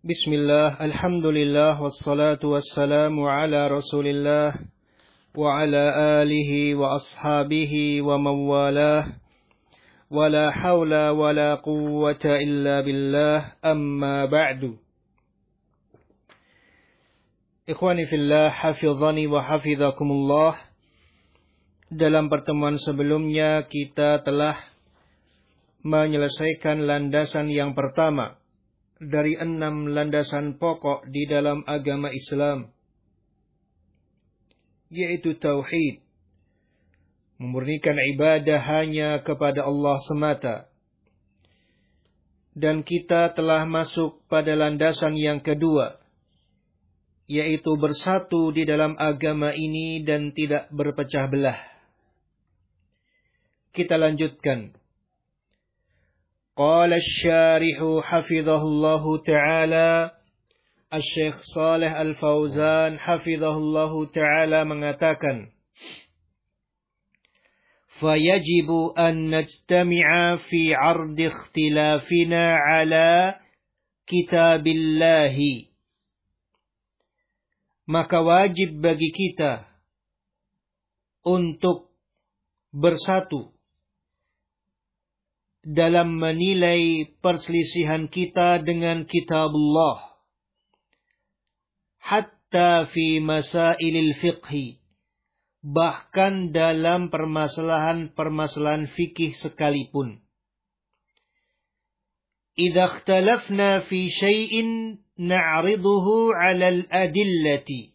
Bismillah, alhamdulillah, wassalatu wassalamu ala rasulillah, wa ala alihi wa ashabihi wa mawalah, wa la hawla wa la quwwata illa billah, amma ba'du. Ikhwani fillah, hafidhani wa hafidhakumullah. Dalam pertemuan sebelumnya kita telah menyelesaikan landasan yang pertama dari 6 landasan pokok di dalam agama Islam, yaitu tauhid, memurnikan ibadah hanya kepada Allah semata. Dan kita telah masuk pada landasan yang kedua, yaitu bersatu di dalam agama ini dan tidak berpecah belah. Kita lanjutkan. Qala asy-syarihu hafizahullahu ta'ala, Asy-Syaikh Shalih Al-Fauzan hafizahullahu ta'ala mengatakan, fayajibu an najtami'a fi 'ardi ikhtilafina 'ala kitabillahi. Maka wajib bagi kita untuk bersatu dalam menilai perselisihan kita dengan kitabullah, hatta fi masailil fiqhi, bahkan dalam permasalahan fikih sekalipun. Idza ikhtalafna fi syai'in na'riduhu 'ala al-adillati.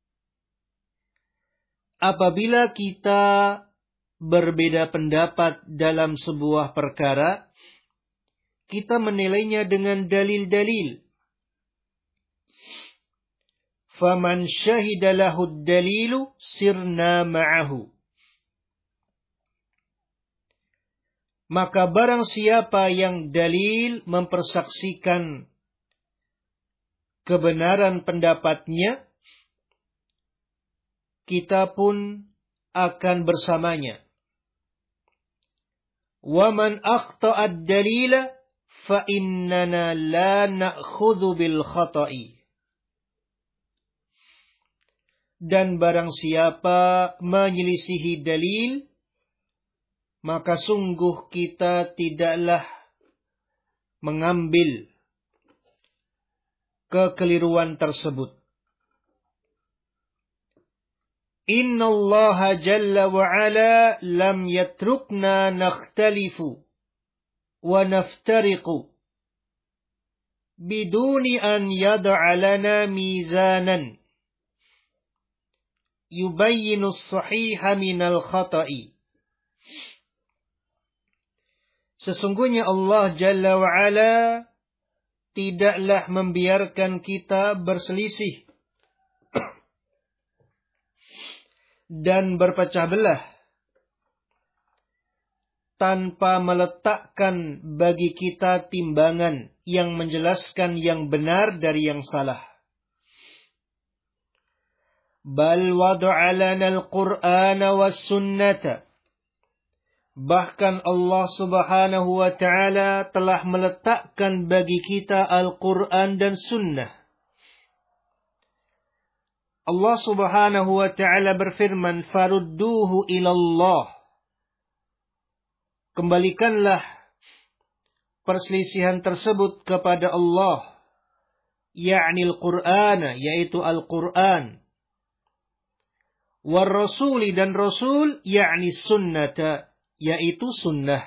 Apabila kita berbeda pendapat dalam sebuah perkara, kita menilainya dengan dalil-dalil. Faman syahida lahu ad-dalilu sirna ma'ahu. Maka barang siapa yang dalil mempersaksikan kebenaran pendapatnya, kita pun akan bersamanya. وَمَنْ أَخْطَأَ الدَّلِيلَ فَإِنَّنَا لَا نَأْخُذُ بِالْخَطَئِ. Dan barang siapa menyelisihi dalil, maka sungguh kita tidaklah mengambil kekeliruan tersebut. Inna Allah jalla wa ala lam yatrukna nakhtalifu wa naftariqu biduni an yad'a lana mizanan yubayyinu as-sahiha minal khata'i. Sesungguhnya Allah jalla wa ala tidaklah membiarkan kita berselisih dan berpecah belah tanpa meletakkan bagi kita timbangan yang menjelaskan yang benar dari yang salah. Bal wada'a lana al-Qur'ana was-sunnata. Bahkan Allah Subhanahu wa ta'ala telah meletakkan bagi kita Al-Qur'an dan sunnah. Allah Subhanahu wa ta'ala berfirman, farudduhu ilallah. Kembalikanlah perselisihan tersebut kepada Allah, yakni Al-Qur'ana, yaitu Al-Qur'an. War rasuli, dan rasul, yakni sunnata, yaitu sunnah.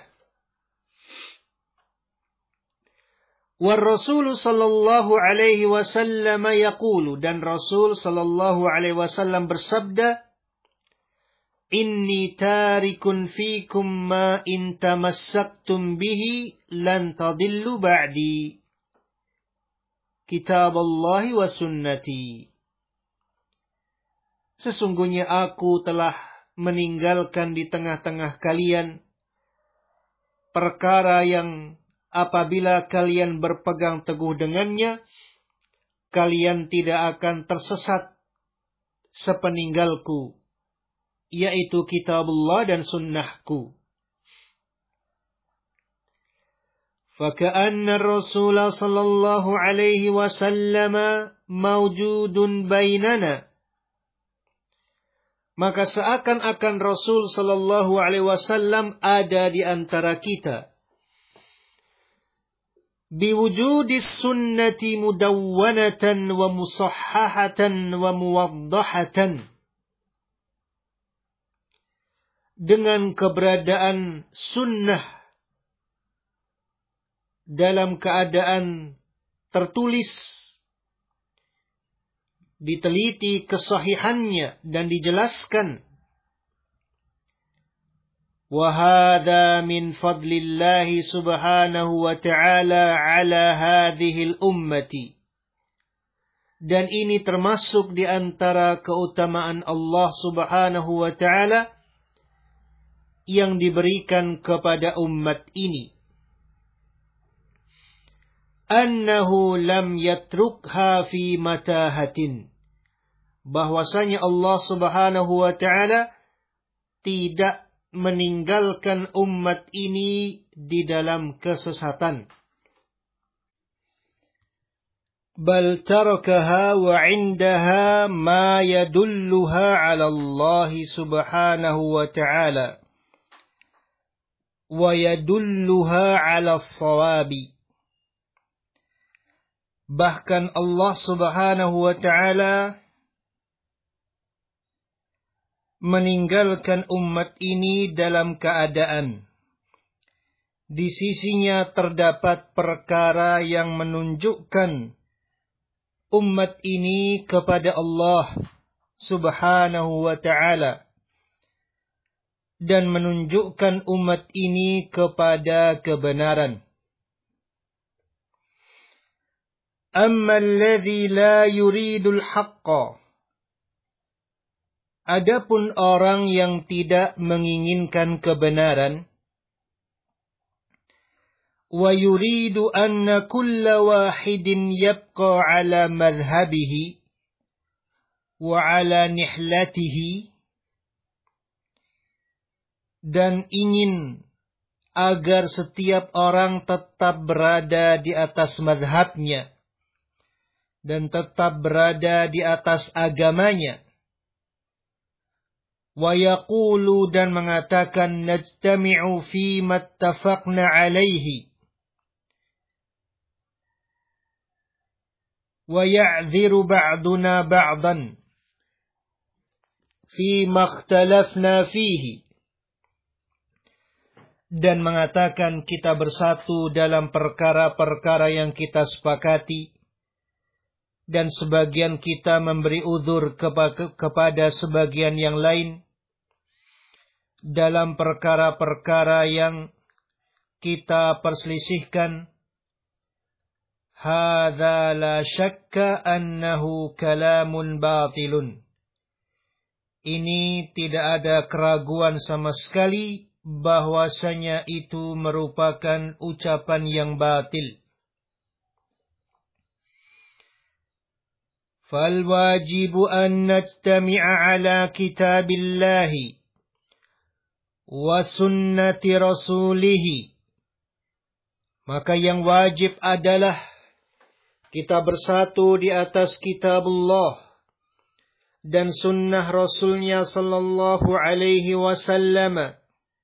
War Rasul sallallahu alaihi wasallam yaqulu, dan Rasul sallallahu alaihi wasallam bersabda, inni tarikun fikum ma in tamassaktum bihi lan tadillu ba'di, kitab Allah wa sunnati. Sesungguhnya aku telah meninggalkan di tengah-tengah kalian perkara yang apabila kalian berpegang teguh dengannya, kalian tidak akan tersesat sepeninggalku, yaitu kitabullah dan sunnahku. فكأن الرسول صلى الله عليه وسلم موجود بيننا. Maka seakan-akan Rasul sallallahu alaihi wasallam ada di antara kita. Biwujudis sunnati mudawwanatan wa musahhahatan wa muwaddahatan. Dengan keberadaan sunnah dalam keadaan tertulis, diteliti kesahihannya dan dijelaskan. Wa hadza min fadlillah subhanahu wa ta'ala ala hadhihi al-ummati. Dan ini termasuk di antara keutamaan Allah subhanahu wa ta'ala yang diberikan kepada umat ini. Annahu lam yatrukha fi matahatin. Bahwasanya Allah subhanahu wa ta'ala tidak meninggalkan umat ini di dalam kesesatan. Bal tarakaha wa indaha ma yadulluha ala Allah subhanahu wa ta'ala. Wa yadulluha ala as-sawabi. Bahkan Allah subhanahu wa ta'ala meninggalkan umat ini dalam keadaan di sisinya terdapat perkara yang menunjukkan umat ini kepada Allah subhanahu wa ta'ala dan menunjukkan umat ini kepada kebenaran. Amma alladhi la yuridul haqqa. Adapun orang yang tidak menginginkan kebenaran, wa yuridu anna kulla wahidin yabqa ala madhhabihi wa ala nihlatihi, dan ingin agar setiap orang tetap berada di atas madhabnya dan tetap berada di atas agamanya. Wa yaqulu, dan mengatakan, najtami'u fi mattafaqna alaihi. Wa ya'dhiru ba'duna ba'dan fi makhtalafna fihi. Dan mengatakan kita bersatu dalam perkara-perkara yang kita sepakati. Dan sebagian kita memberi uzur kepada sebagian yang lain dalam perkara-perkara yang kita perselisihkan. Hadza la syakka annahu kalamun batilun. Ini tidak ada keraguan sama sekali bahwasanya itu merupakan ucapan yang batil. فالواجب أن نجتمع على كتاب الله وسنة رسوله. Maka yang wajib adalah kita bersatu di atas kitab Allah dan sunnah Rasulnya sallallahu alaihi wasallam.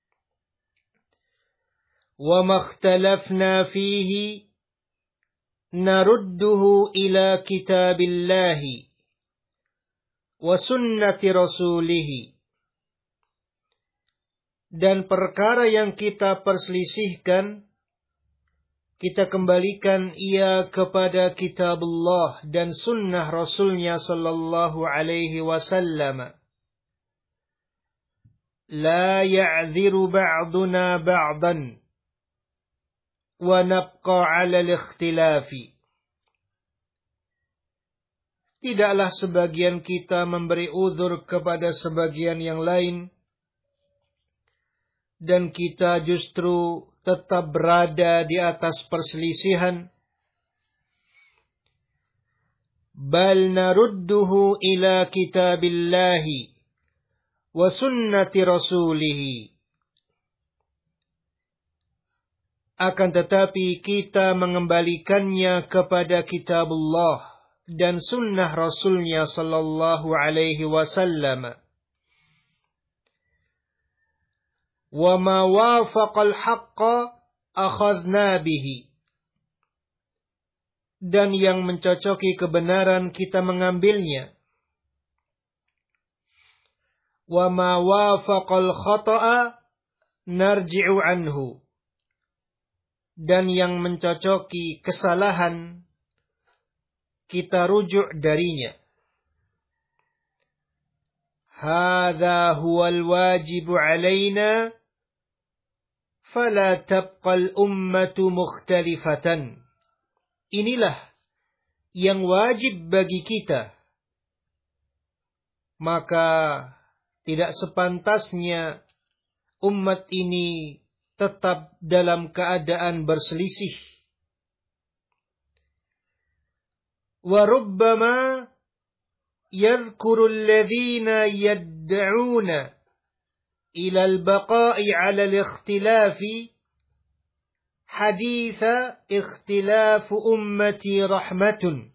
Wa makhtalafna fihi narudduhu ila kitabillahi wa sunnati rasulihi. Dan perkara yang kita perselisihkan, kita kembalikan ia kepada kitab Allah dan sunnah Rasulnya sallallahu alaihi wasallam. La ya'dhiru ba'duna ba'dan wa nabqa 'ala al-ikhtilafi. Tidaklah sebagian kita memberi uzur kepada sebagian yang lain dan kita justru tetap berada di atas perselisihan. Bal narudduhu ila kitabillahi wa sunnati rasulihi. Akan tetapi kita mengembalikannya kepada kitabullah dan sunnah Rasulnya sallallahu alaihi wasallam. Wa ma wafaqal haqqa akhadna bihi. Dan yang mencocoki kebenaran kita mengambilnya. Wa ma wafaqal khata'a narji'u anhu. Dan yang mencocoki kesalahan, kita rujuk darinya. Hadza huwal wajibu alaina, fala tabqal ummatu mukhtalifatan. Inilah yang wajib bagi kita. Maka tidak sepantasnya umat ini tetap dalam keadaan berselisih. Wa rubbama yadhkuru alladhina yad'una ila al-baqa'i 'ala al-ikhtilafi haditha ikhtilafu ummati rahmatun.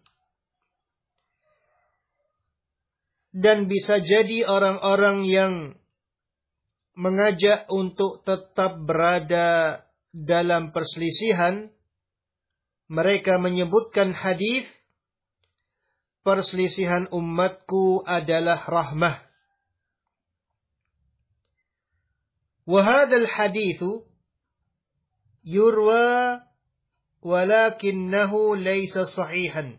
Dan bisa jadi orang-orang yang mengajak untuk tetap berada dalam perselisihan, mereka menyebutkan hadis perselisihan umatku adalah rahmah. Wa hadzal haditsu yurwa walakinnahu laysa sahihan.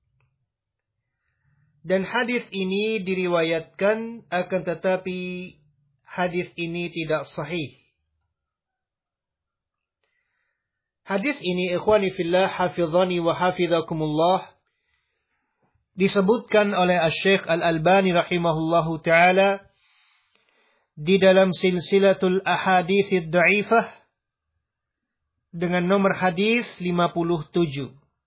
Dan hadis ini diriwayatkan, akan tetapi hadis ini tidak sahih. Hadis ini, ikhwani fillah, hafizani wa hafizakumullah, disebutkan oleh Asy-Syaikh Al-Albani rahimahullahu ta'ala di dalam silsilatul ahadits dhaifah dengan nomor hadis 57.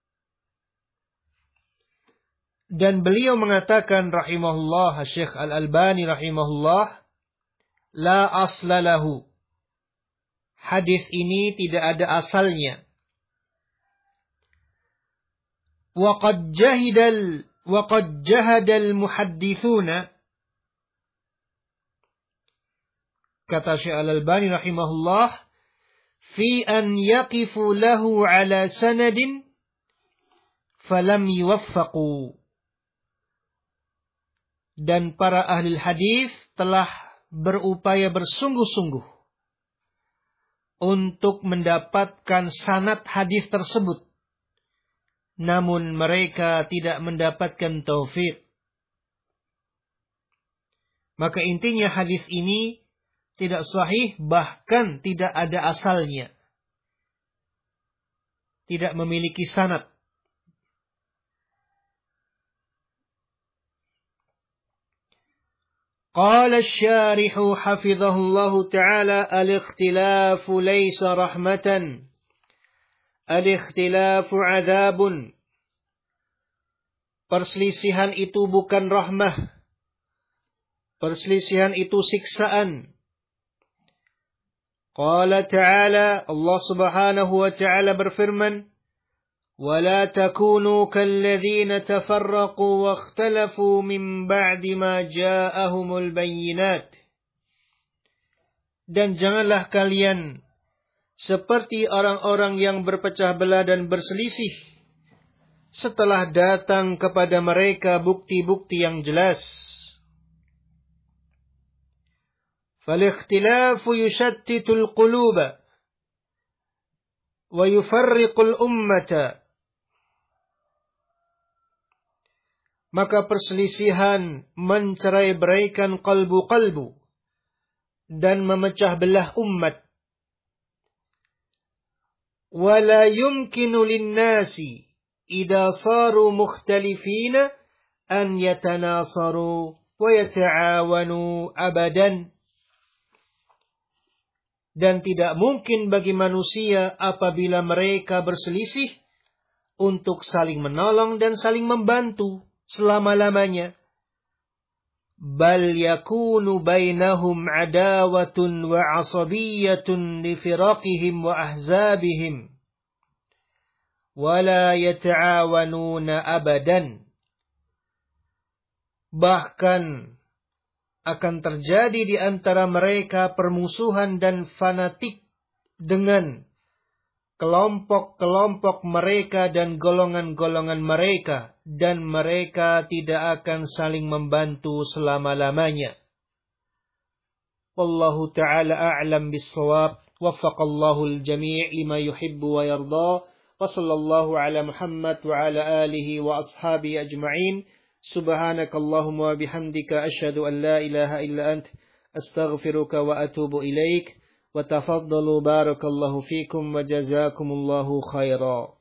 Dan beliau mengatakan rahimahullah, Asy-Syaikh Al-Albani rahimahullah, la asla lahu. Hadis ini tidak ada asalnya. Wa qad jahadal muhadditsuna, kata Syekh Al-Albani rahimahullah, fi an yaqifu lahu ala sanadin falam yuwaffaqu. Dan para ahli hadis telah berupaya bersungguh-sungguh untuk mendapatkan sanad hadis tersebut, namun mereka tidak mendapatkan taufik. Maka intinya hadis ini tidak sahih, bahkan tidak ada asalnya, tidak memiliki sanad. قال الشارح حفظه الله تعالى الاختلاف ليس رحمة الاختلاف عذاب. Perselisihan itu bukan rahmah, perselisihan itu siksaan. Qala ta'ala, Allah subhanahu wa ta'ala berfirman, وَلَا تَكُونُوا كَالَّذِينَ تَفَرَّقُوا وَاخْتَلَفُوا مِنْ بَعْدِ مَا جَاءَهُمُ الْبَيِّنَاتِ. Dan janganlah kalian seperti orang-orang yang berpecah belah dan berselisih setelah datang kepada mereka bukti-bukti yang jelas. فَالِاخْتِلَافُ يُشَتِّتُ الْقُلُوبَ وَيُفَرِّقُ الْأُمَّةَ. Maka perselisihan mencerai-beraikan kalbu-kalbu dan memecah belah umat. وَلَا يُمْكِنُ لِلنَّاسِ إِذَا صَارُوا مُخْتَلِفِينَ أَنْ يَتَنَاصَرُوا وَيَتَعَاوَنُوا أَبَدًا. Dan tidak mungkin bagi manusia apabila mereka berselisih untuk saling menolong dan saling membantu selama-lamanya. bal yakunu bainahum adawatun wa asabiyyatun li firaqihim wa ahzabihim wa la yata'awanuna abadan. Bahkan akan terjadi di antara mereka permusuhan dan fanatik dengan kelompok-kelompok mereka dan golongan-golongan mereka, dan mereka tidak akan saling membantu selama-lamanya. Wallahu ta'ala a'lam bis-shawab. Waffaqallahu al-jami' lima yuhibbu wa yarda. Wa sallallahu ala Muhammad wa ala alihi wa ashabihi ajma'in. Subhanakallahumma wa bihamdika asyhadu an la ilaha illa ant astaghfiruka wa atubu ilaik. Wa tafaddalu barakallahu fikum wa jazakumullahu khaira.